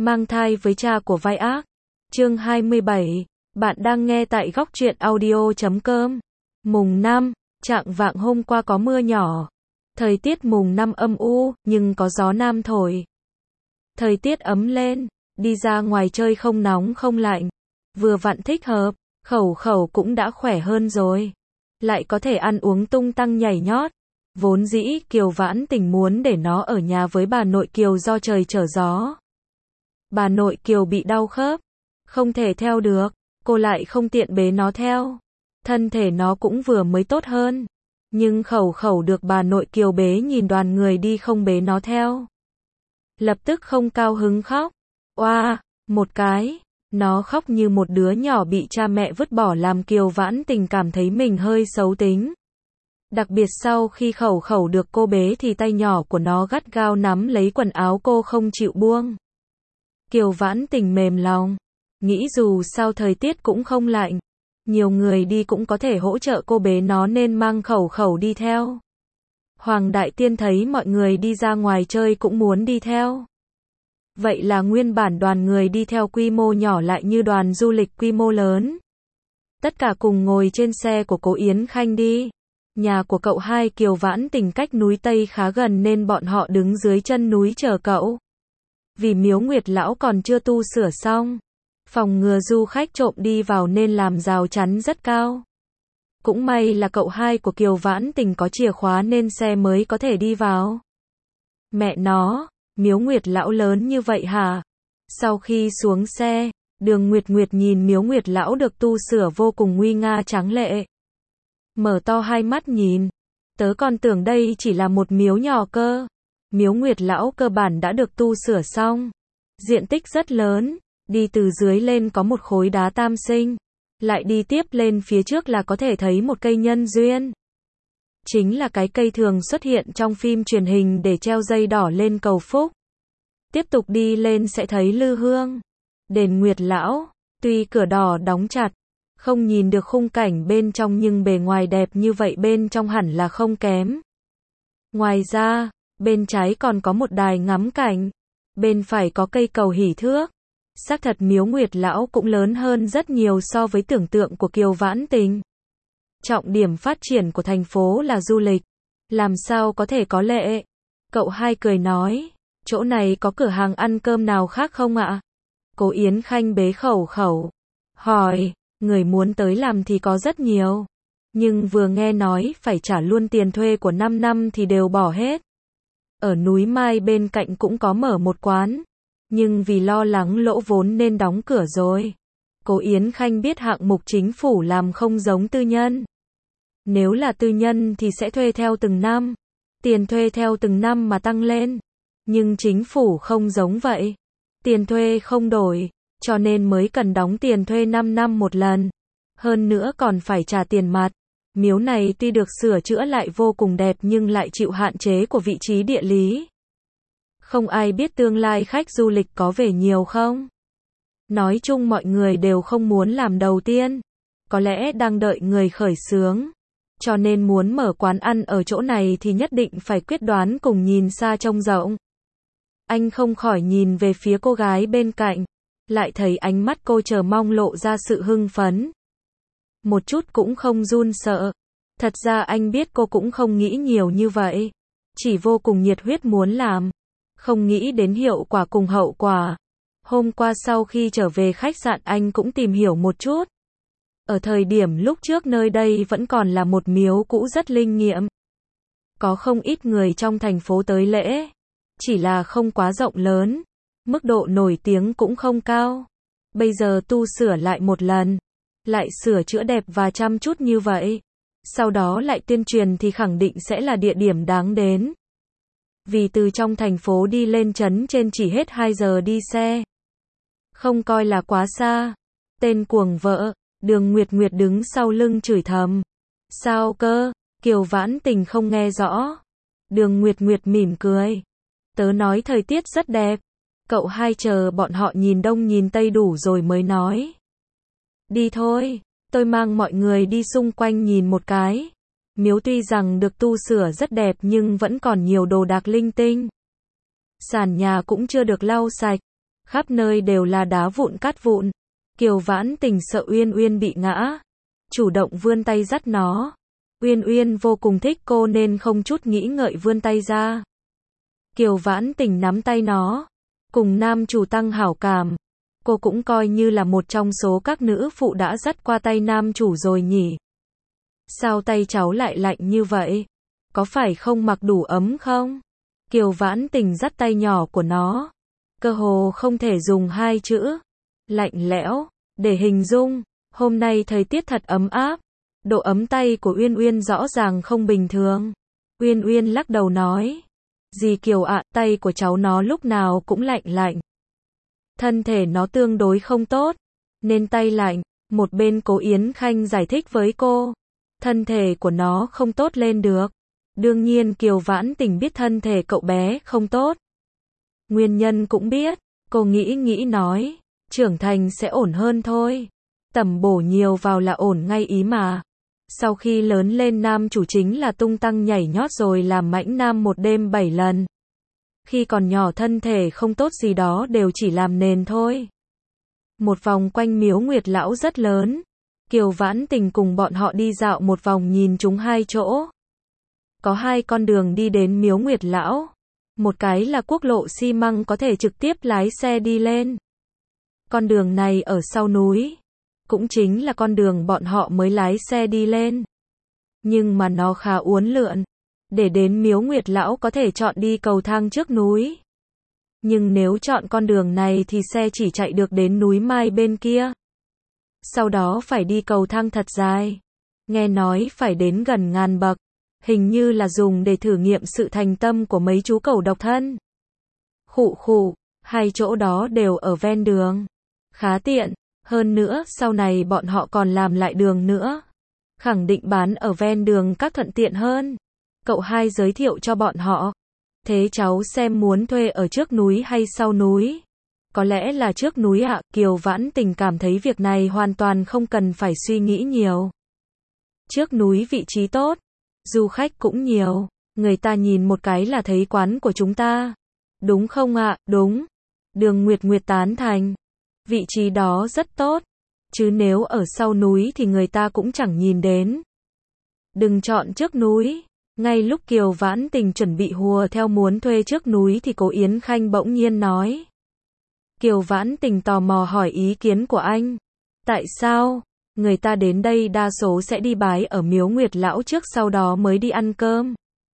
Mang thai với cha của vai ác. Chương 27. Bạn đang nghe tại góc truyện audio.com. Mùng 5, chạng vạng hôm qua có mưa nhỏ. Thời tiết mùng 5 âm u, nhưng có gió nam thổi. Thời tiết ấm lên, đi ra ngoài chơi không nóng không lạnh. Vừa vặn thích hợp, khẩu cũng đã khỏe hơn rồi. Lại có thể ăn uống tung tăng nhảy nhót. Vốn dĩ Kiều Vãn Tình muốn để nó ở nhà với bà nội Kiều do trời trở gió. Bà nội Kiều bị đau khớp, không thể theo được, cô lại không tiện bế nó theo. Thân thể nó cũng vừa mới tốt hơn, nhưng khẩu được bà nội Kiều bế nhìn đoàn người đi không bế nó theo. Lập tức không cao hứng khóc. Oa, một cái, nó khóc như một đứa nhỏ bị cha mẹ vứt bỏ làm Kiều Vãn Tình cảm thấy mình hơi xấu tính. Đặc biệt sau khi khẩu được cô bế thì tay nhỏ của nó gắt gao nắm lấy quần áo cô không chịu buông. Kiều Vãn Tình mềm lòng, nghĩ dù sao thời tiết cũng không lạnh, nhiều người đi cũng có thể hỗ trợ cô bế nó nên mang khẩu đi theo. Hoàng Đại Tiên thấy mọi người đi ra ngoài chơi cũng muốn đi theo. Vậy là nguyên bản đoàn người đi theo quy mô nhỏ lại như đoàn du lịch quy mô lớn. Tất cả cùng ngồi trên xe của cô Yến Khanh đi. Nhà của cậu hai Kiều Vãn Tình cách núi Tây khá gần nên bọn họ đứng dưới chân núi chờ cậu. Vì miếu Nguyệt Lão còn chưa tu sửa xong, phòng ngừa du khách trộm đi vào nên làm rào chắn rất cao. Cũng may là cậu hai của Kiều Vãn Tình có chìa khóa nên xe mới có thể đi vào. Mẹ nó, miếu Nguyệt Lão lớn như vậy hả? Sau khi xuống xe, Đường Nguyệt nhìn miếu Nguyệt Lão được tu sửa vô cùng nguy nga tráng lệ. Mở to hai mắt nhìn, tớ còn tưởng đây chỉ là một miếu nhỏ cơ. Miếu Nguyệt Lão cơ bản đã được tu sửa xong. Diện tích rất lớn, đi từ dưới lên có một khối đá tam sinh. Lại đi tiếp lên phía trước là có thể thấy một cây nhân duyên. Chính là cái cây thường xuất hiện trong phim truyền hình để treo dây đỏ lên cầu phúc. Tiếp tục đi lên sẽ thấy lư hương. Đền Nguyệt Lão, tuy cửa đỏ đóng chặt, không nhìn được khung cảnh bên trong nhưng bề ngoài đẹp như vậy bên trong hẳn là không kém. Ngoài ra, bên trái còn có một đài ngắm cảnh, bên phải có cây cầu hỷ thước. Xác thật miếu Nguyệt Lão cũng lớn hơn rất nhiều so với tưởng tượng của Kiều Vãn Tình. Trọng điểm phát triển của thành phố là du lịch, làm sao có thể có lệ. Cậu hai cười nói, chỗ này có cửa hàng ăn cơm nào khác không ạ? Cô Yến Khanh bế khẩu, hỏi, người muốn tới làm thì có rất nhiều, nhưng vừa nghe nói phải trả luôn tiền thuê của 5 năm thì đều bỏ hết. Ở núi Mai bên cạnh cũng có mở một quán, nhưng vì lo lắng lỗ vốn nên đóng cửa rồi. Cô Yến Khanh biết hạng mục chính phủ làm không giống tư nhân. Nếu là tư nhân thì sẽ thuê theo từng năm, tiền thuê theo từng năm mà tăng lên. Nhưng chính phủ không giống vậy. Tiền thuê không đổi, cho nên mới cần đóng tiền thuê 5 năm một lần. Hơn nữa còn phải trả tiền mặt. Miếu này tuy được sửa chữa lại vô cùng đẹp nhưng lại chịu hạn chế của vị trí địa lý. Không ai biết tương lai khách du lịch có về nhiều không? Nói chung mọi người đều không muốn làm đầu tiên. Có lẽ đang đợi người khởi xướng. Cho nên muốn mở quán ăn ở chỗ này thì nhất định phải quyết đoán cùng nhìn xa trông rộng. Anh không khỏi nhìn về phía cô gái bên cạnh. Lại thấy ánh mắt cô chờ mong lộ ra sự hưng phấn. Một chút cũng không run sợ. Thật ra anh biết cô cũng không nghĩ nhiều như vậy. Chỉ vô cùng nhiệt huyết muốn làm. Không nghĩ đến hiệu quả cùng hậu quả. Hôm qua sau khi trở về khách sạn anh cũng tìm hiểu một chút. Ở thời điểm lúc trước nơi đây vẫn còn là một miếu cũ rất linh nghiệm. Có không ít người trong thành phố tới lễ. Chỉ là không quá rộng lớn. Mức độ nổi tiếng cũng không cao. Bây giờ tu sửa lại một lần. Lại sửa chữa đẹp và chăm chút như vậy. Sau đó lại tuyên truyền thì khẳng định sẽ là địa điểm đáng đến. Vì từ trong thành phố đi lên trấn trên chỉ hết 2 giờ đi xe. Không coi là quá xa. Tên cuồng vợ, Đường Nguyệt đứng sau lưng chửi thầm. Sao cơ? Kiều Vãn Tình không nghe rõ. Đường Nguyệt mỉm cười. Tớ nói thời tiết rất đẹp. Cậu hai chờ bọn họ nhìn đông nhìn tây đủ rồi mới nói. Đi thôi, tôi mang mọi người đi xung quanh nhìn một cái. Miếu tuy rằng được tu sửa rất đẹp nhưng vẫn còn nhiều đồ đạc linh tinh. Sàn nhà cũng chưa được lau sạch. khắp nơi đều là đá vụn cát vụn. Kiều Vãn Tình sợ Uyên Uyên bị ngã, chủ động vươn tay dắt nó. Uyên Uyên vô cùng thích cô nên không chút nghĩ ngợi vươn tay ra. Kiều Vãn Tình nắm tay nó, cùng nam chủ tăng hảo cảm. Cô cũng coi như là một trong số các nữ phụ đã dắt qua tay nam chủ rồi nhỉ. Sao tay cháu lại lạnh như vậy? Có phải không mặc đủ ấm không? Kiều Vãn Tình dắt tay nhỏ của nó. Cơ hồ không thể dùng hai chữ lạnh lẽo để hình dung. Hôm nay thời tiết thật ấm áp. Độ ấm tay của Uyên Uyên rõ ràng không bình thường. Uyên Uyên lắc đầu nói. Dì Kiều ạ, tay của cháu nó lúc nào cũng lạnh lạnh. Thân thể nó tương đối không tốt, nên tay lạnh. Một bên Cố Yến Khanh giải thích với cô. Thân thể của nó không tốt lên được. Đương nhiên Kiều Vãn Tình biết thân thể cậu bé không tốt. Nguyên nhân cũng biết. Cô nghĩ nói. Trưởng thành sẽ ổn hơn thôi. Tẩm bổ nhiều vào là ổn ngay ý mà. Sau khi lớn lên nam chủ chính là tung tăng nhảy nhót rồi làm mãnh nam một đêm 7 lần. Khi còn nhỏ thân thể không tốt gì đó đều chỉ làm nền thôi. Một vòng quanh miếu Nguyệt Lão rất lớn. Kiều Vãn Tình cùng bọn họ đi dạo một vòng nhìn chúng hai chỗ. Có hai con đường đi đến miếu Nguyệt Lão. Một cái là quốc lộ xi măng có thể trực tiếp lái xe đi lên. Con đường này ở sau núi. Cũng chính là con đường bọn họ mới lái xe đi lên. Nhưng mà nó khá uốn lượn. Để đến miếu Nguyệt Lão có thể chọn đi cầu thang trước núi. Nhưng nếu chọn con đường này thì xe chỉ chạy được đến núi Mai bên kia. Sau đó phải đi cầu thang thật dài. Nghe nói phải đến gần 1000 bậc. Hình như là dùng để thử nghiệm sự thành tâm của mấy chú cẩu độc thân. Khụ khụ, hai chỗ đó đều ở ven đường. Khá tiện. Hơn nữa, sau này bọn họ còn làm lại đường nữa. Khẳng định bán ở ven đường các thuận tiện hơn. Cậu hai giới thiệu cho bọn họ. Thế cháu xem muốn thuê ở trước núi hay sau núi? Có lẽ là trước núi ạ. Kiều Vãn Tình cảm thấy việc này hoàn toàn không cần phải suy nghĩ nhiều. Trước núi vị trí tốt. Du khách cũng nhiều. Người ta nhìn một cái là thấy quán của chúng ta. Đúng không ạ? Đúng. Đường Nguyệt Nguyệt tán thành. Vị trí đó rất tốt. Chứ nếu ở sau núi thì người ta cũng chẳng nhìn đến. Đừng chọn trước núi. Ngay lúc Kiều Vãn Tình chuẩn bị hùa theo muốn thuê trước núi thì Cố Yến Khanh bỗng nhiên nói. Kiều Vãn Tình tò mò hỏi ý kiến của anh. Tại sao? Người ta đến đây đa số sẽ đi bái ở miếu Nguyệt Lão trước sau đó mới đi ăn cơm.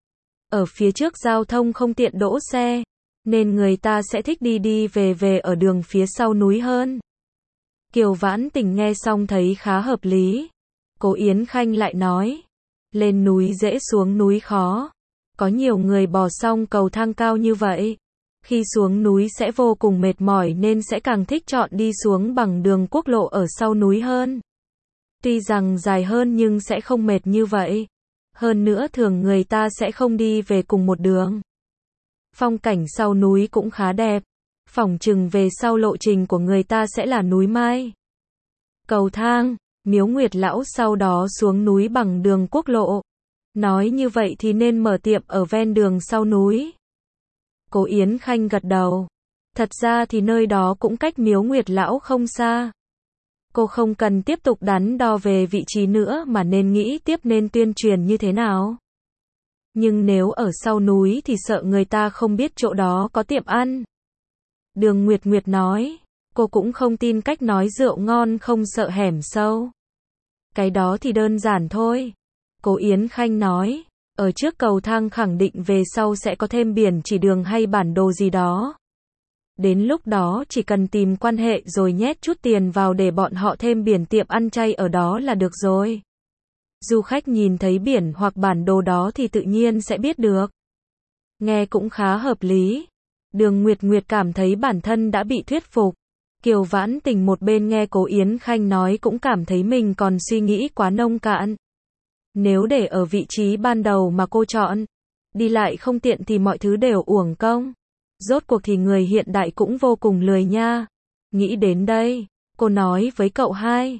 Ở phía trước giao thông không tiện đỗ xe. Nên người ta sẽ thích đi về ở đường phía sau núi hơn. Kiều Vãn Tình nghe xong thấy khá hợp lý. Cố Yến Khanh lại nói. Lên núi dễ xuống núi khó. Có nhiều người bò xong cầu thang cao như vậy. Khi xuống núi sẽ vô cùng mệt mỏi nên sẽ càng thích chọn đi xuống bằng đường quốc lộ ở sau núi hơn. Tuy rằng dài hơn nhưng sẽ không mệt như vậy. Hơn nữa thường người ta sẽ không đi về cùng một đường. Phong cảnh sau núi cũng khá đẹp. Phỏng chừng về sau lộ trình của người ta sẽ là núi Mai. Cầu thang, miếu Nguyệt Lão sau đó xuống núi bằng đường quốc lộ. Nói như vậy thì nên mở tiệm ở ven đường sau núi. Cố Yến Khanh gật đầu. Thật ra thì nơi đó cũng cách miếu Nguyệt Lão không xa. Cô không cần tiếp tục đắn đo về vị trí nữa mà nên nghĩ tiếp nên tuyên truyền như thế nào. Nhưng nếu ở sau núi thì sợ người ta không biết chỗ đó có tiệm ăn. Đường Nguyệt Nguyệt nói. Cô cũng không tin cách nói rượu ngon không sợ hẻm sâu. Cái đó thì đơn giản thôi. Cố Yến Khanh nói. Ở trước cầu thang khẳng định về sau sẽ có thêm biển chỉ đường hay bản đồ gì đó. Đến lúc đó chỉ cần tìm quan hệ rồi nhét chút tiền vào để bọn họ thêm biển tiệm ăn chay ở đó là được rồi. Du khách nhìn thấy biển hoặc bản đồ đó thì tự nhiên sẽ biết được. Nghe cũng khá hợp lý. Đường Nguyệt Nguyệt cảm thấy bản thân đã bị thuyết phục. Kiều Vãn Tình một bên nghe Cố Yến Khanh nói cũng cảm thấy mình còn suy nghĩ quá nông cạn. Nếu để ở vị trí ban đầu mà cô chọn, đi lại không tiện thì mọi thứ đều uổng công. Rốt cuộc thì người hiện đại cũng vô cùng lười nha. Nghĩ đến đây, cô nói với cậu hai.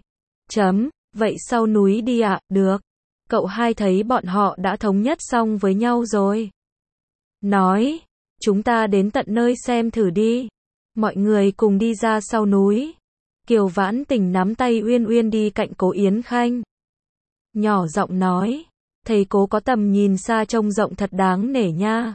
Vậy sau núi đi ạ, được. Cậu hai thấy bọn họ đã thống nhất xong với nhau rồi. Nói, chúng ta đến tận nơi xem thử đi. Mọi người cùng đi ra sau núi. Kiều Vãn Tình nắm tay Uyên Uyên đi cạnh Cố Yến Khanh. Nhỏ giọng nói, thầy Cố có tầm nhìn xa trông rộng thật đáng nể nha.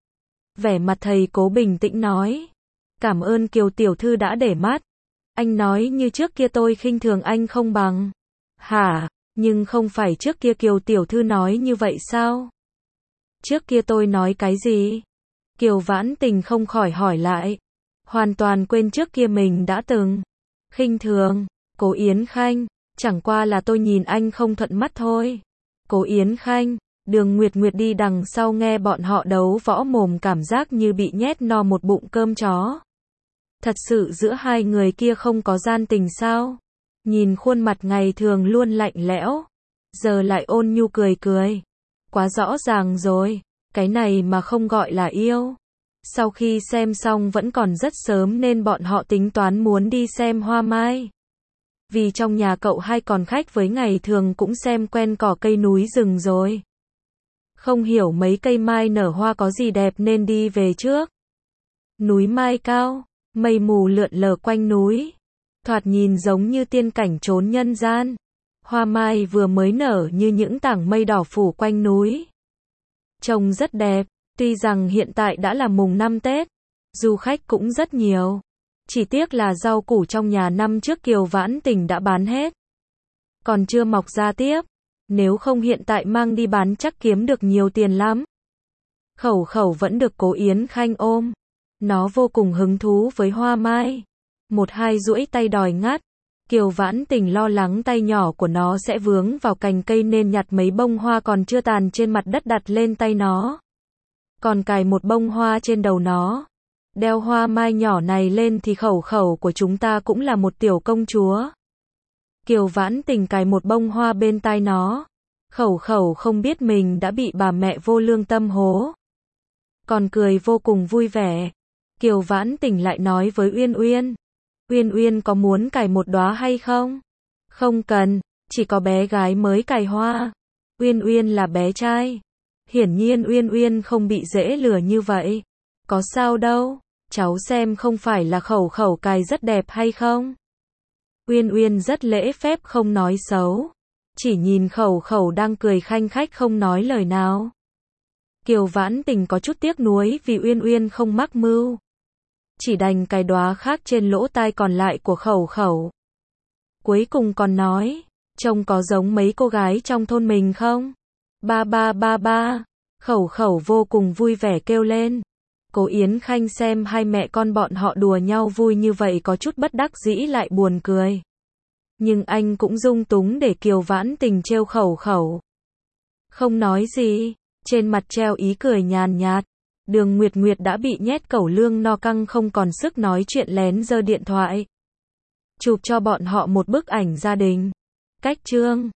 Vẻ mặt thầy Cố bình tĩnh nói, cảm ơn Kiều tiểu thư đã để mắt. Anh nói như trước kia tôi khinh thường anh không bằng. Hả, nhưng không phải trước kia Kiều tiểu thư nói như vậy sao? Trước kia tôi nói cái gì? Kiều Vãn Tình không khỏi hỏi lại. Hoàn toàn quên trước kia mình đã từng khinh thường. Cố Yến Khanh, chẳng qua là tôi nhìn anh không thuận mắt thôi. Cố Yến Khanh, Đường Nguyệt Nguyệt đi đằng sau nghe bọn họ đấu võ mồm cảm giác như bị nhét no một bụng cơm chó. Thật sự giữa hai người kia không có gian tình sao? Nhìn khuôn mặt ngày thường luôn lạnh lẽo, giờ lại ôn nhu cười cười. Quá rõ ràng rồi, cái này mà không gọi là yêu. Sau khi xem xong vẫn còn rất sớm nên bọn họ tính toán muốn đi xem hoa mai. Vì trong nhà cậu hai còn khách với ngày thường cũng xem quen cỏ cây núi rừng rồi. Không hiểu mấy cây mai nở hoa có gì đẹp nên đi về trước. Núi mai cao, mây mù lượn lờ quanh núi. Thoạt nhìn giống như tiên cảnh trốn nhân gian. Hoa mai vừa mới nở như những tảng mây đỏ phủ quanh núi. Trông rất đẹp, tuy rằng hiện tại đã là mùng 5 Tết, du khách cũng rất nhiều. Chỉ tiếc là rau củ trong nhà năm trước Kiều Vãn Tình đã bán hết. Còn chưa mọc ra tiếp, nếu không hiện tại mang đi bán chắc kiếm được nhiều tiền lắm. Khẩu Khẩu vẫn được Cố Yến Khanh ôm. Nó vô cùng hứng thú với hoa mai. Một hai duỗi tay đòi ngắt. Kiều Vãn Tình lo lắng tay nhỏ của nó sẽ vướng vào cành cây nên nhặt mấy bông hoa còn chưa tàn trên mặt đất đặt lên tay nó. Còn cài một bông hoa trên đầu nó. Đeo hoa mai nhỏ này lên thì Khẩu Khẩu của chúng ta cũng là một tiểu công chúa. Kiều Vãn Tình cài một bông hoa bên tai nó. Khẩu Khẩu không biết mình đã bị bà mẹ vô lương tâm hố. Còn cười vô cùng vui vẻ. Kiều Vãn Tình lại nói với Uyên Uyên. Uyên Uyên có muốn cài một đóa hay không? Không cần, chỉ có bé gái mới cài hoa. Uyên Uyên là bé trai. Hiển nhiên Uyên Uyên không bị dễ lừa như vậy. Có sao đâu, cháu xem không phải là Khẩu Khẩu cài rất đẹp hay không? Uyên Uyên rất lễ phép không nói xấu. Chỉ nhìn Khẩu Khẩu đang cười khanh khách không nói lời nào. Kiều Vãn Tình có chút tiếc nuối vì Uyên Uyên không mắc mưu. Chỉ đành cài đóa khác trên lỗ tai còn lại của Khẩu Khẩu. Cuối cùng còn nói, trông có giống mấy cô gái trong thôn mình không? Ba ba ba ba. Khẩu Khẩu vô cùng vui vẻ kêu lên. Cố Yến Khanh xem hai mẹ con bọn họ đùa nhau vui như vậy có chút bất đắc dĩ lại buồn cười. Nhưng anh cũng dung túng để Kiều Vãn Tình trêu Khẩu Khẩu. Không nói gì, trên mặt treo ý cười nhàn nhạt. Đường Nguyệt Nguyệt đã bị nhét cẩu lương no căng không còn sức nói chuyện lén giơ điện thoại. Chụp cho bọn họ một bức ảnh gia đình. Cách chương